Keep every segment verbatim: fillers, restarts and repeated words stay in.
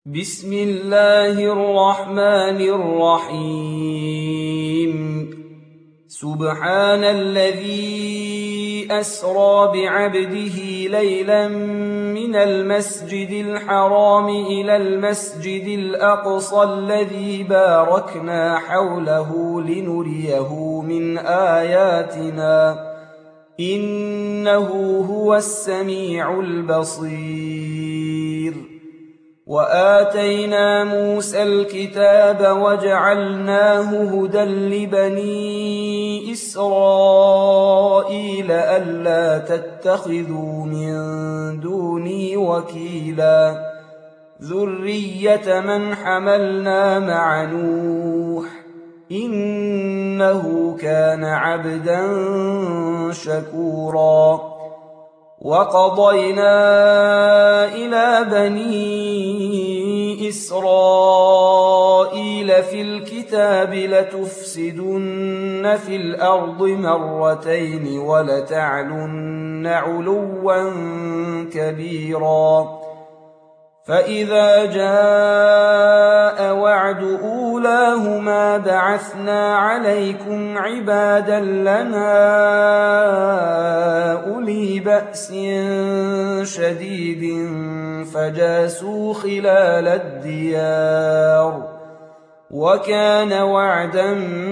بسم الله الرحمن الرحيم سبحان الذي أسرى بعبده ليلا من المسجد الحرام إلى المسجد الأقصى الذي باركنا حوله لنريه من آياتنا إنه هو السميع البصير. وآتينا موسى الكتاب وجعلناه هدى لبني إسرائيل ألا تتخذوا من دوني وكيلا ذرية من حملنا مع نوح إنه كان عبدا شكورا. وقضينا إلى بني إسرائيل في الكتاب لتفسدن في الأرض مرتين ولتعلن علوا كبيرا. فإذا جاء وعد أولاهما بعثنا عليكم عبادا لنا أولي بأس شديد فجاسوا خلال الديار وكان وعدا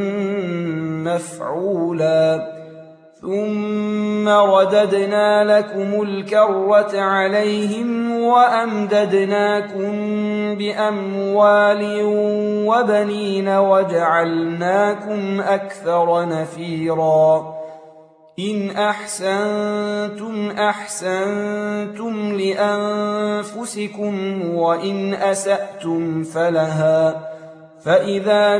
مفعولا. ثم رددنا لكم الكرة عليهم وأمددناكم بأموال وبنين وجعلناكم أكثر نفيرا. إن أحسنتم أحسنتم لأنفسكم وإن أسأتم فلها. فإذا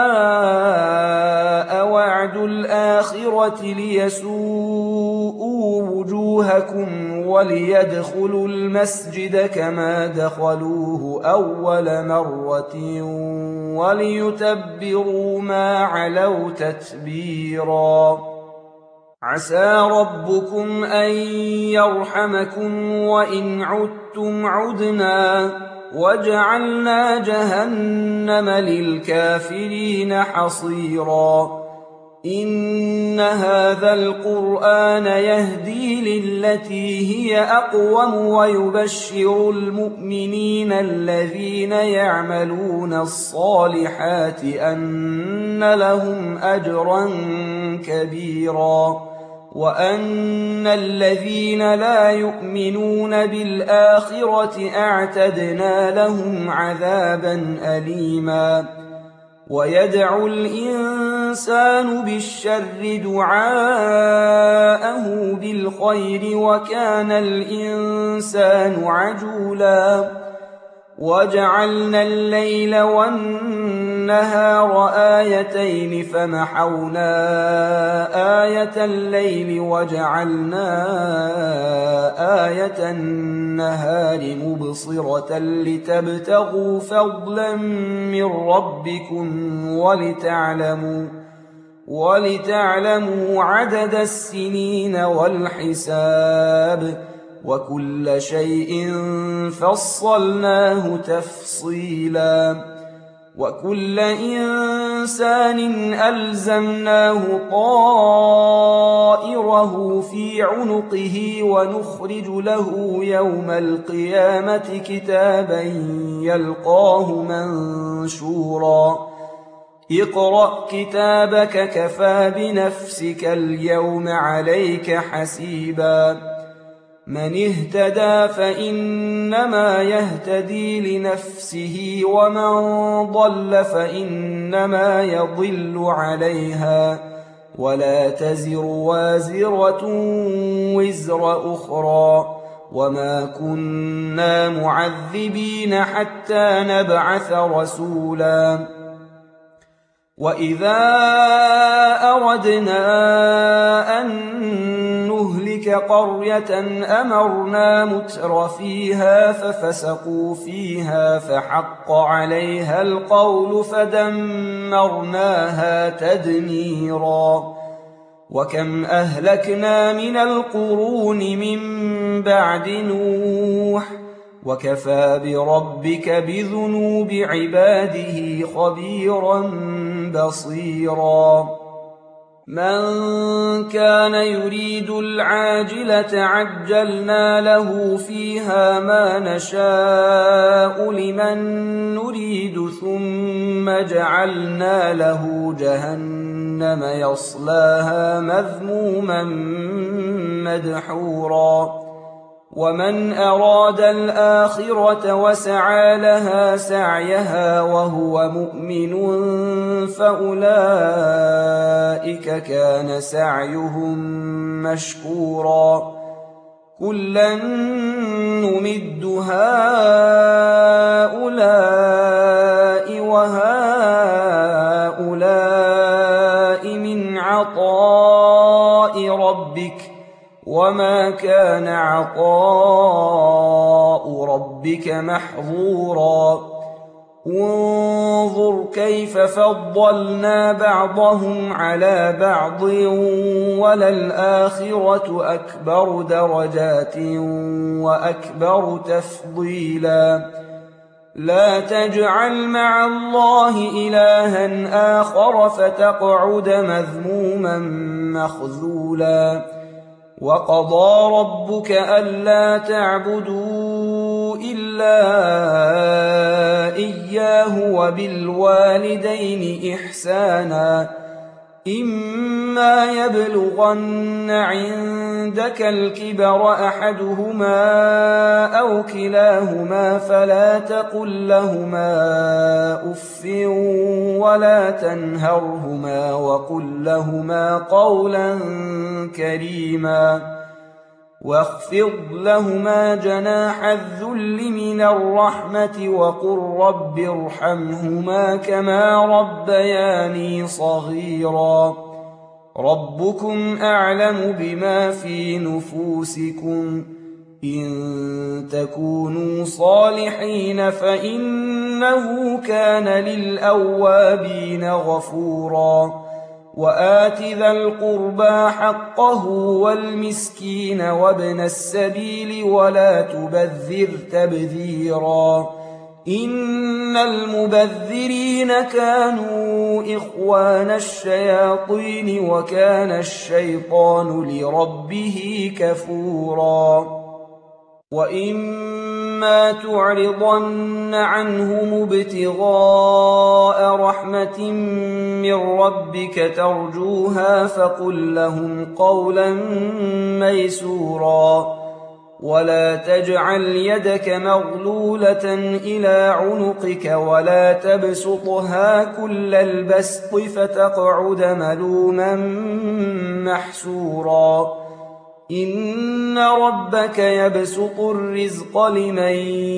جاء وعد الآخرة ليسوءوا وجوهكم وليدخلوا المسجد كما دخلوه أول مرة وليتبروا ما علوا تتبيرا. عسى ربكم أن يرحمكم وإن عدتم عدنا وجعلنا جهنم للكافرين حصيرا. إن هذا القرآن يهدي للتي هي أقوم ويبشر المؤمنين الذين يعملون الصالحات أن لهم أجرا كبيرا وأن الذين لا يؤمنون بالآخرة أعتدنا لهم عذابا أليما. ويدعو الإنسان بالشر دعاءه بالخير وكان الإنسان عجولا. وجعلنا الليل والنهار آيتين فمحونا آية الليل وجعلنا آية النهار مبصرة لتبتغوا فضلا من ربكم ولتعلموا ولتعلموا عدد السنين والحساب وكل شيء فصلناه تفصيلا. وكل إنسان ألزمناه طائره في عنقه ونخرج له يوم القيامة كتابا يلقاه منشورا. اقرأ كتابك كفى بنفسك اليوم عليك حسيبا. من اهتدى فإنما يهتدي لنفسه ومن ضل فإنما يضل عليها ولا تزر وازرة وزر أخرى وما كنا معذبين حتى نبعث رسولا. وإذا أردنا أن نهلك قرية أمرنا متر فيها ففسقوا فيها فحق عليها القول فدمرناها تدميرا. وكم أهلكنا من القرون من بعد نوح وكفى بربك بذنوب عباده خبيرا بصيرا من كان يريد العاجلة عجلنا له فيها ما نشاء لمن نريد ثم جعلنا له جهنم يصلاها مذموما مدحورا ومن أراد الآخرة وسعى لها سعيها وهو مؤمن فأولئك كان سعيهم مشكورا كلا نمد هؤلاء وهؤلاء من عطاء ربك وما كان عطاء ربك محظورا انظر كيف فضلنا بعضهم على بعض وللآخرة أكبر درجات وأكبر تفضيلا لا تجعل مع الله إلها آخر فتقعد مذموما مخذولا وقضى ربك ألا تعبدوا إلا إياه وبالوالدين إحسانا إما يبلغن عندك الكبر أحدهما أو كلاهما فلا تقل لهما أف ولا تنهرهما وقل لهما قولا كريما واخفض لهما جناح الذل من الرحمة وقل رب ارحمهما كما ربياني صغيرا ربكم أعلم بما في نفوسكم إن تكونوا صالحين فإنه كان للأوابين غفورا وآت ذا القربى حقه والمسكين وابن السبيل ولا تبذر تبذيرا إن المبذرين كانوا إخوان الشياطين وكان الشيطان لربه كفورا وإما تعرضن عنهم ابتغاء رحمة من ربك ترجوها فقل لهم قولا ميسورا ولا تجعل يدك مغلولة إلى عنقك ولا تبسطها كل البسط فتقعد ملوما محسورا إن ربك يبسط الرزق لمن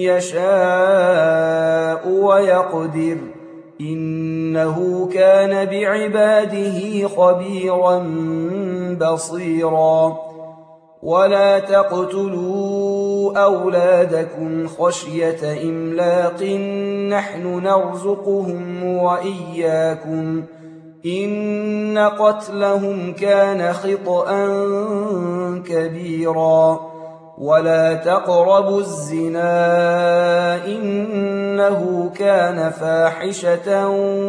يشاء ويقدر إنه كان بعباده خبيرا بصيرا ولا تقتلوا أولادكم خشية إملاق نحن نرزقهم وإياكم إن قتلهم كان خطأ كبيرا ولا تقربوا الزنا إنه كان فاحشة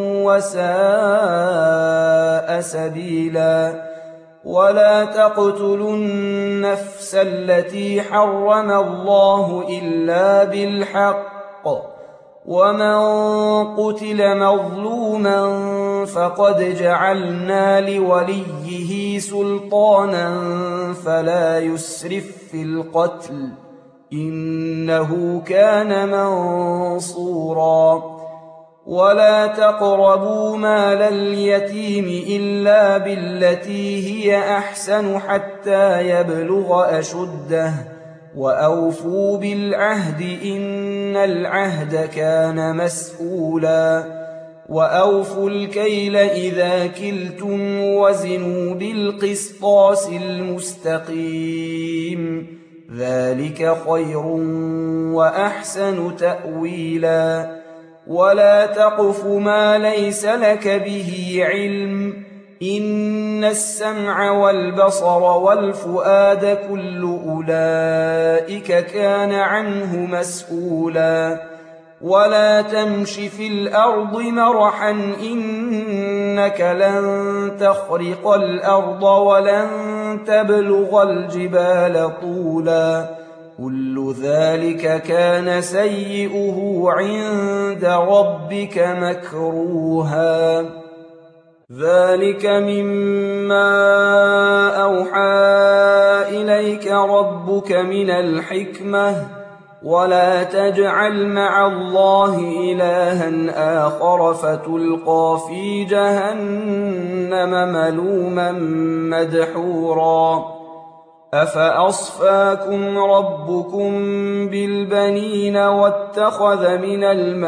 وساء سبيلا ولا تقتلوا النفس التي حرم الله إلا بالحق ومن قتل مظلوما فقد جعلنا لوليه سلطانا فلا يسرف في القتل إنه كان منصورا ولا تقربوا مال اليتيم إلا بالتي هي أحسن حتى يبلغ أشده وأوفوا بالعهد إن العهد كان مسؤولا وأوفوا الكيل إذا كلتم وزنوا بالقسطاس المستقيم ذلك خير وأحسن تأويلا ولا تقف ما ليس لك به علم إن السمع والبصر والفؤاد كل أولئك كان عنه مسؤولا ولا تمش في الأرض مرحا إنك لن تخرق الأرض ولن تبلغ الجبال طولا كل ذلك كان سيئه عند ربك مكروها ذلك مما أوحى إليك ربك من الحكمة ولا تجعل مع الله إلها آخر فتلقى في جهنم ملوما مدحورا أفأصفاكم ربكم بالبنين واتخذ من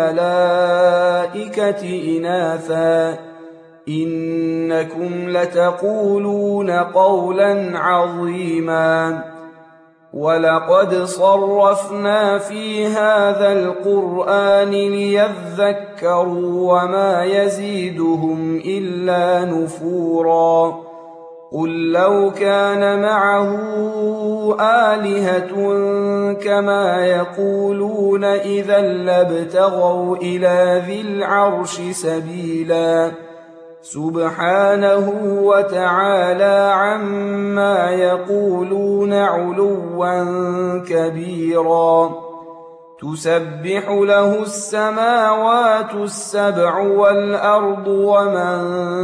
الملائكة إناثا إنكم لتقولون قولا عظيما ولقد صرفنا في هذا القرآن ليذكروا وما يزيدهم إلا نفورا قل لو كان معه آلهة كما يقولون إذا لابتغوا إلى ذي العرش سبيلا سبحانه وتعالى عما يقولون علوا كبيرا تسبح له السماوات السبع والأرض ومن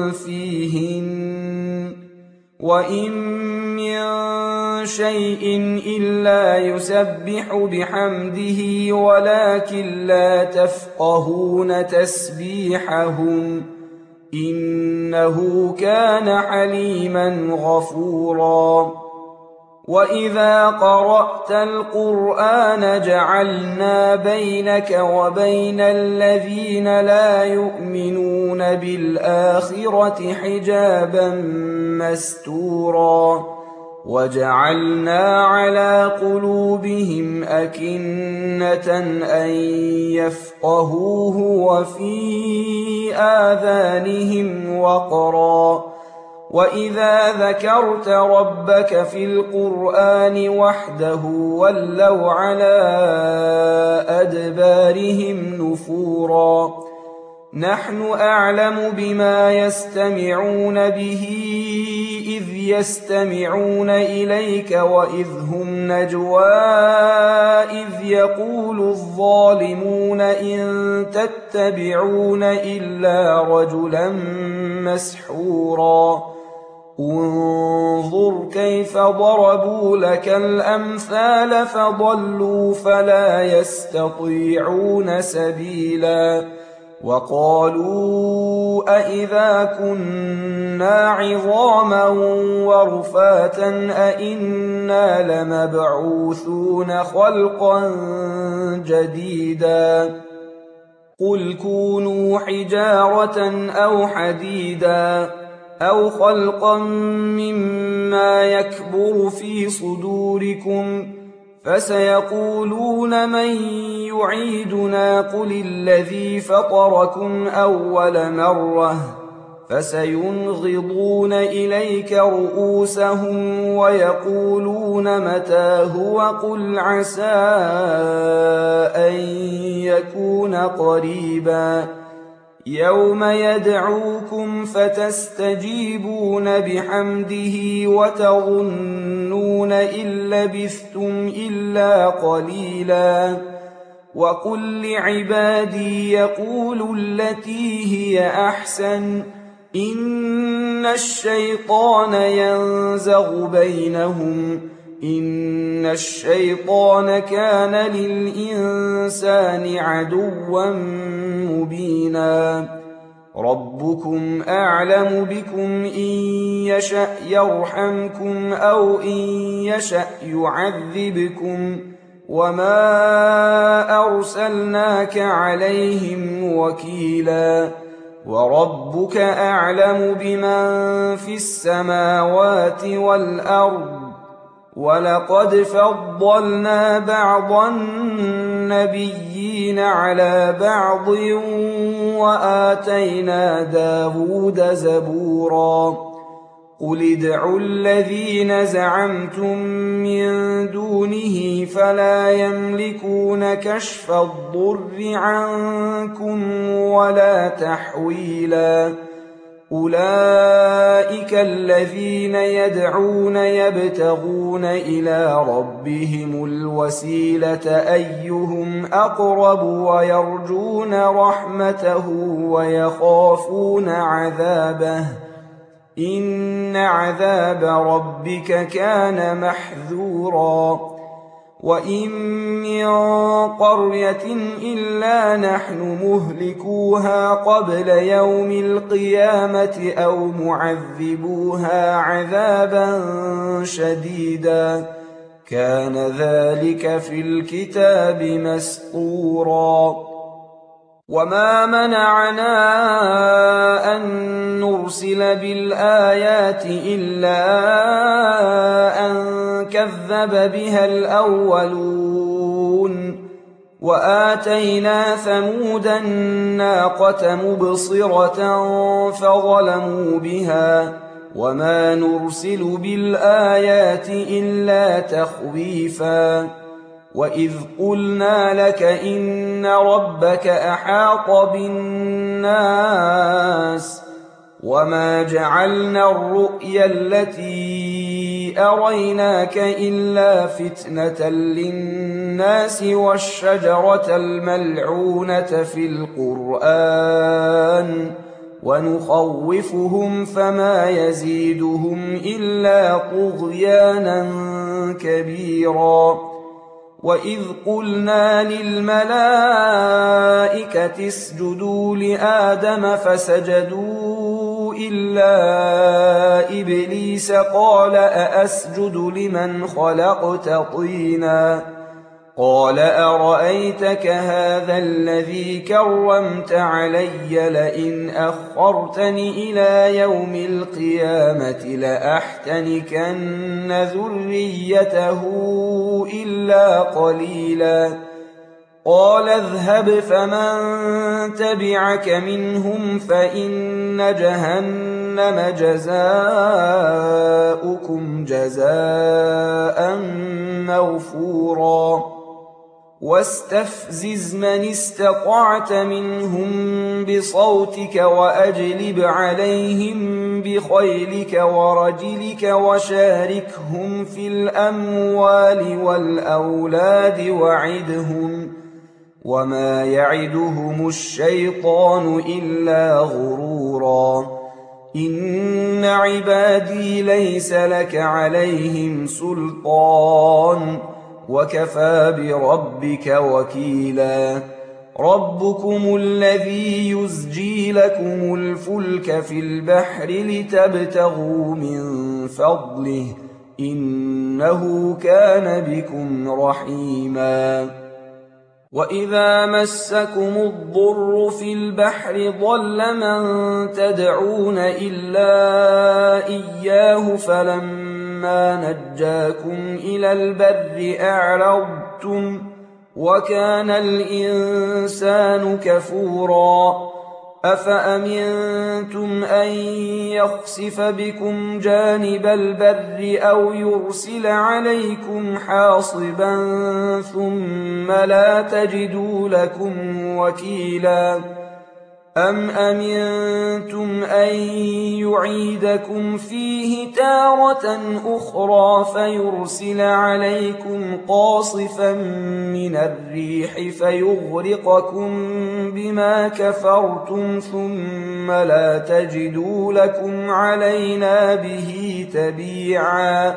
فيهن وإن من شيء إلا يسبح بحمده ولكن لا تفقهون تسبيحهم إنه كان حليما غفورا وإذا قرأت القرآن جعلنا بينك وبين الذين لا يؤمنون بالآخرة حجابا مستورا وجعلنا على قلوبهم أكنة أن يفقهوه وفي آذانهم وقرا وإذا ذكرت ربك في القرآن وحده ولوا على أدبارهم نفورا نحن أعلم بما يستمعون به إذ يستمعون إليك وإذ هم نجوى إذ يقول الظالمون إن تتبعون إلا رجلا مسحورا انظر كيف ضربوا لك الأمثال فضلوا فلا يستطيعون سبيلا وقالوا أئذا كنا عظاما ورفاتا أئنا لمبعوثون خلقا جديدا قل كونوا حجارة أو حديدا أو خلقا مما يكبر في صدوركم فسيقولون من يعيدنا قل الذي فطركم أول مرة فسينغضون إليك رؤوسهم ويقولون متى هو قل عسى أن يكون قريبا يوم يدعوكم فتستجيبون بحمده وتظنون إن لبثتم إلا قليلا وقل لعبادي يقولوا التي هي أحسن إن الشيطان ينزغ بينهم إن الشيطان كان للإنسان عدوا مبينا ربكم أعلم بكم إن يشأ يرحمكم أو إن يشأ يعذبكم وما أرسلناك عليهم وكيلا وربك أعلم بمن في السماوات والأرض ولقد فضلنا بعض النبيين بعضهن على بعض وآتينا داود زبورا قل ادعوا الذين زعمتم من دونه فلا يملكون كشف الضر عنكم ولا تحويلا أولئك الذين يدعون يبتغون إلى ربهم الوسيلة أيهم أقرب ويرجون رحمته ويخافون عذابه إن عذاب ربك كان محذورا وإن من قرية إلا نحن مهلكوها قبل يوم القيامة أو معذبوها عذابا شديدا كان ذلك في الكتاب مسطورا وما منعنا أن نرسل بالآيات إلا أن كذب بها الأولون وآتينا ثمود الناقة مبصرة فظلموا بها وما نرسل بالآيات إلا تخويفا وإذ قلنا لك إن ربك أحاط بالناس وما جعلنا الرؤيا التي أريناك إلا فتنة للناس والشجرة الملعونة في القرآن ونخوفهم فما يزيدهم إلا طغيانا كبيرا وإذ قلنا للملائكة اسجدوا لآدم فسجدوا إلا إبليس قال أأسجد لمن خلقت طينا قال أرأيتك هذا الذي كرمت علي لئن أخرتني إلى يوم القيامة لأحتنكن ذريته إلا قليلا قال اذهب فمن تبعك منهم فإن جهنم جزاؤكم جزاء موفورا واستفزز من استطعت منهم بصوتك وأجلب عليهم بخيلك ورجلك وشاركهم في الأموال والأولاد وعدهم وما يعدهم الشيطان إلا غرورا إن عبادي ليس لك عليهم سلطان وكفى بربك وكيلا ربكم الذي يزجي لكم الفلك في البحر لتبتغوا من فضله إنه كان بكم رحيما وإذا مسكم الضر في البحر ضل من تدعون إلا إياه فلما نجاكم إلى البر أعرضتم وكان الإنسان كفورا أفأمنتم أن يخسف بكم جانب البر أو يرسل عليكم حاصبا ثم لا تجدوا لكم وكيلا أم أمنتم أن يعيدكم فيه تارة أخرى فيرسل عليكم قاصفا من الريح فيغرقكم بما كفرتم ثم لا تجدوا لكم علينا به تبيعا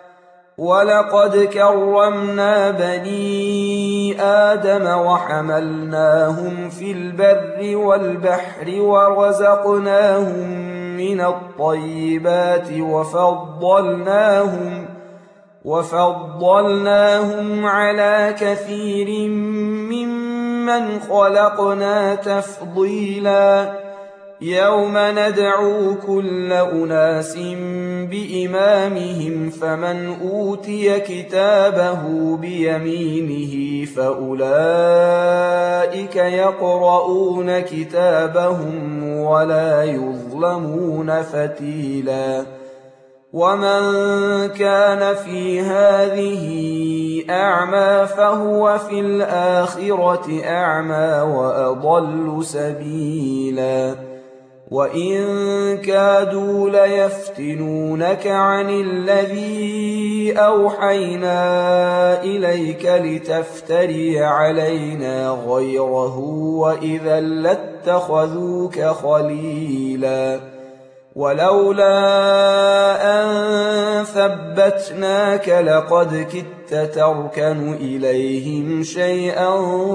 ولقد كرمنا بني آدم وحملناهم في البر والبحر ورزقناهم من الطيبات وفضلناهم وفضلناهم على كثير ممن خلقنا تفضيلا يوم ندعو كل أناس بإمامهم فمن أوتي كتابه بيمينه فأولئك يقرؤون كتابهم ولا يظلمون فتيلا ومن كان في هذه أعمى فهو في الآخرة أعمى وأضل سبيلا وإن كادوا ليفتنونك عن الذي أوحينا إليك لتفتري علينا غيره وإذا لاتخذوك خليلا ولولا أن ثبتناك لقد كدت تركن إليهم شيئا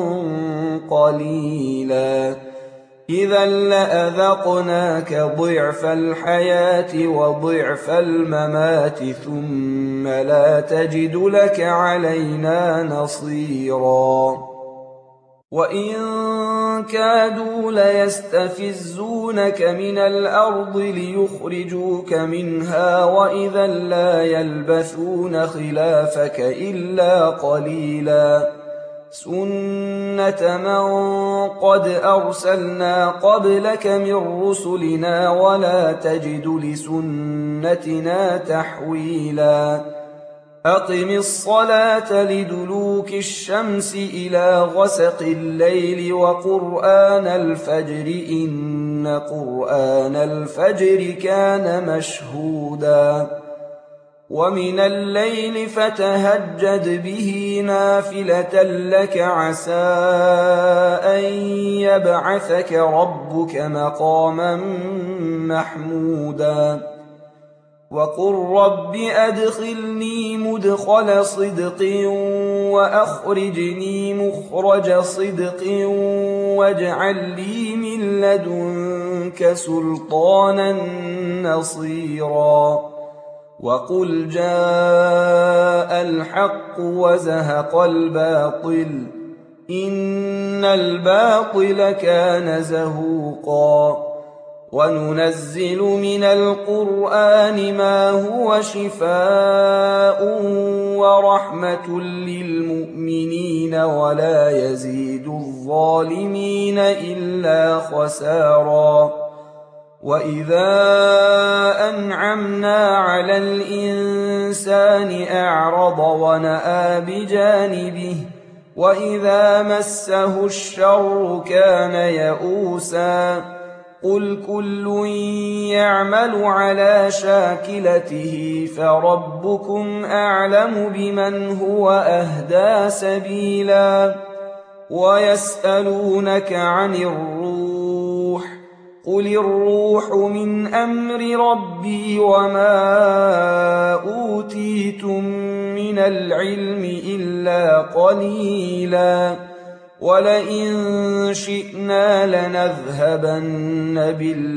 قليلا إذا لأذقناك ضعف الحياة وضعف الممات ثم لا تجد لك علينا نصيرا وإن كادوا ليستفزونك من الأرض ليخرجوك منها وإذا لا يلبثون خلافك إلا قليلا سنة من قد أرسلنا قبلك من رسلنا ولا تجد لسنتنا تحويلا أقم الصلاة لدلوك الشمس إلى غسق الليل وقرآن الفجر إن قرآن الفجر كان مشهودا ومن الليل فتهجد به نافلة لك عسى أن يبعثك ربك مقاما محمودا وقل رب أدخلني مدخل صدق وأخرجني مخرج صدق واجعل لي من لدنك سلطانا نصيرا وقل جاء الحق وزهق الباطل إن الباطل كان زهوقا وننزل من القرآن ما هو شفاء ورحمة للمؤمنين ولا يزيد الظالمين إلا خسارا وإذا أنعمنا على الإنسان أعرض ونأى بجانبه وإذا مسه الشر كان يئوسا قل كل يعمل على شاكلته فربكم أعلم بمن هو أهدى سبيلا ويسألونك عن الروح قل الروح من أمر ربي وما أوتيتم من العلم إلا قليلا ولئن شئنا لنذهبن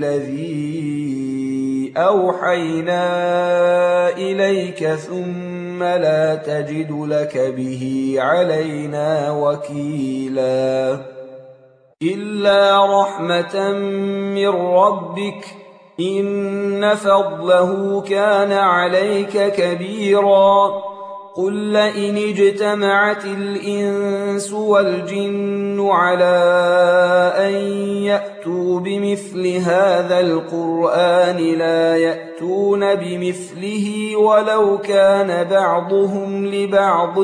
بالذي أوحينا إليك ثم لا تجد لك به علينا وكيلا إلا رحمة من ربك إن فضله كان عليك كبيرا قل لئن اجتمعت الإنس والجن على أن يأتوا بمثل هذا القرآن لا يأتون بمثله ولو كان بعضهم لبعض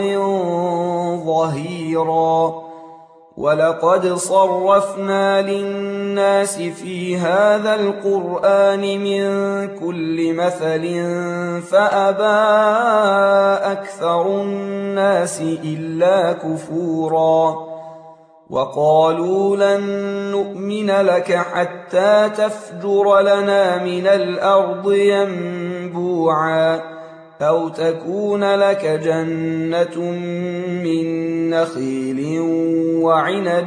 ظهيرا ولقد صرفنا للناس في هذا القرآن من كل مثل فأبى أكثر الناس إلا كفورا وقالوا لن نؤمن لك حتى تفجر لنا من الأرض ينبوعا أو تكون لك جنة من نخيل وعنب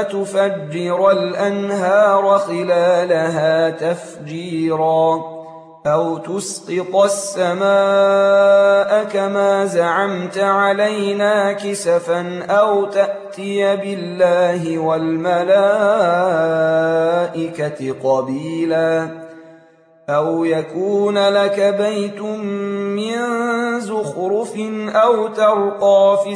فتفجر الأنهار خلالها تفجيرا أو تسقط السماء كما زعمت علينا كسفا أو تأتي بالله والملائكة قبيلا أو يكون لك بيت من زخرف أو ترقى في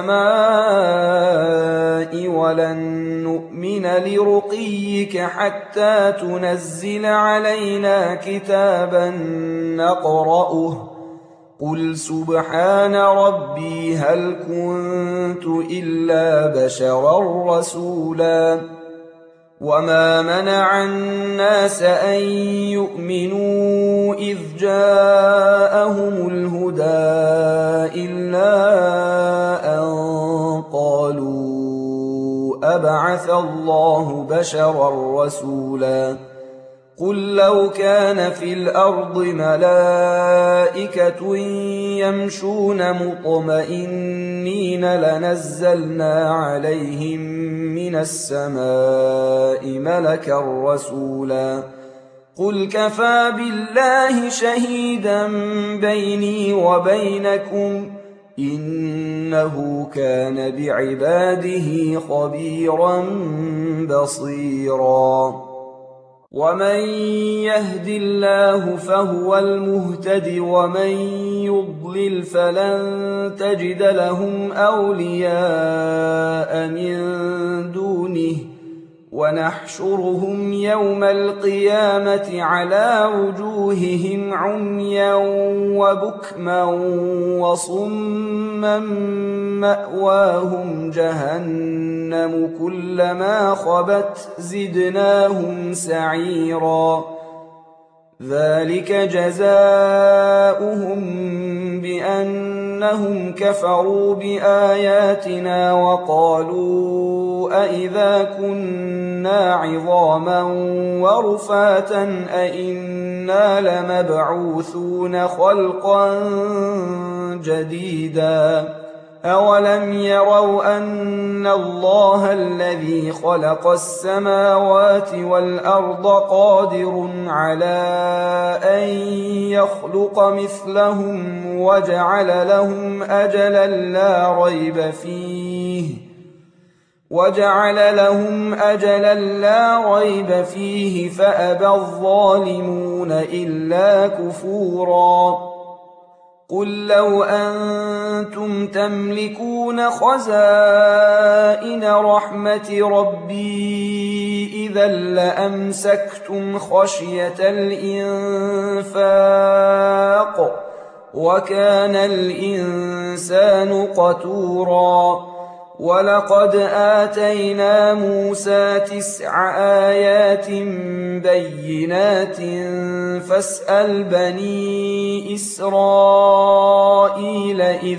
السماء ولن نؤمن لرقيك حتى تنزل علينا كتابا نقرأه قل سبحان ربي هل كنت إلا بشرا رسولا وما منع الناس أن يؤمنوا إذ جاءهم الهدى إلا أن قالوا أبعث الله بشرا رسولا قل لو كان في الأرض ملائكة يمشون مطمئنين لنزلنا عليهم من السماء ملكا رسولا قل كفى بالله شهيدا بيني وبينكم إنه كان بعباده خبيرا بصيرا ومن يهد الله فهو المهتد ومن يضلل فلن تجد لهم أولياء من دونه ونحشرهم يوم القيامة على وجوههم عميا وبكما وصما مأواهم جهنم كلما خبت زدناهم سعيرا ذلك جزاؤهم بأنهم كفروا بآياتنا وقالوا أئذا كنا عظاما ورفاتا أئنا لمبعوثون خلقا جديدا أولم يروا أن الله الذي خلق السماوات والأرض قادر على أن يخلق مثلهم وجعل لهم أجلا لا ريب فيه وجعل لهم أجلا لا ريب فيه فأبى الظالمون إلا كفورا قل لو أنتم تملكون خزائن رحمة ربي إذا لأمسكتم خشية الإنفاق وكان الإنسان قتورا ولقد آتينا موسى تسع آيات بينات فاسأل بني إسرائيل إذ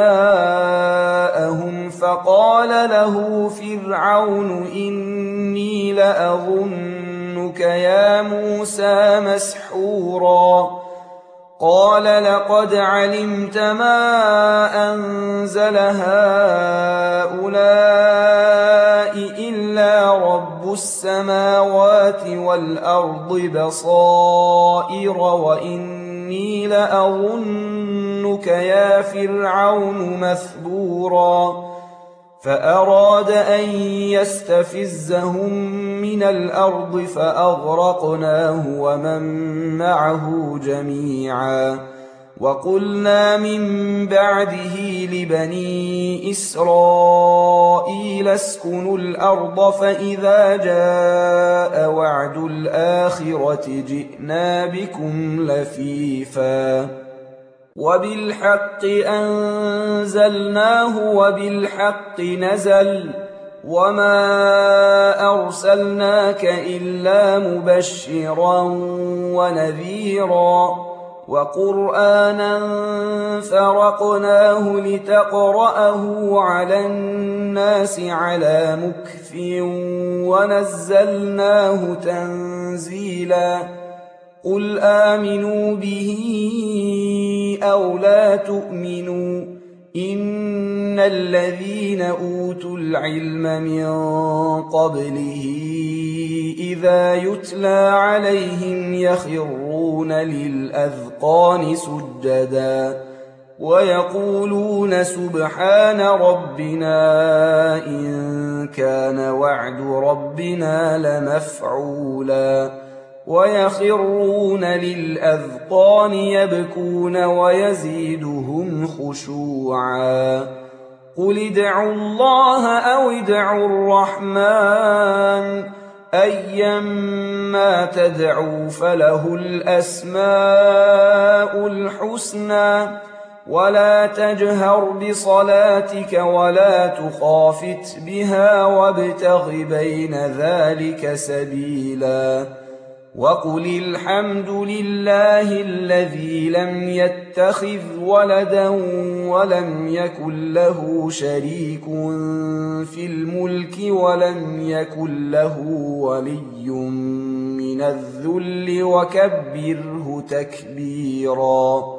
جاءهم فقال له فرعون إني لأظنك يا موسى مسحورا قال لقد علمت ما أنزل هؤلاء إلا رب السماوات والأرض بصائر وإني لأظنك يا فرعون مثبورا فأراد أن يستفزهم من الأرض فأغرقناه ومن معه جميعا وقلنا من بعده لبني إسرائيل اسكنوا الأرض فإذا جاء وعد الآخرة جئنا بكم لفيفا وبالحق أنزلناه وبالحق نزل وما أرسلناك إلا مبشرا ونذيرا وقرآنا فرقناه لتقرأه على الناس على مكث ونزلناه تنزيلا قل آمنوا به أو لا تؤمنوا إن الذين أوتوا العلم من قبله إذا يتلى عليهم يخرون يخرون للأذقان سجدا ويقولون سبحان ربنا إن كان وعد ربنا لمفعولا ويخرون للأذقان يبكون ويزيدهم خشوعا قل ادعوا الله أو ادعوا الرحمن أيما تدعوا فله الأسماء الحسنى ولا تجهر بصلاتك ولا تخافت بها وابتغ بين ذلك سبيلا وقل الحمد لله الذي لم يتخذ ولدا ولم يكن له شريك في الملك ولم يكن له ولي من الذل وكبره تكبيرا.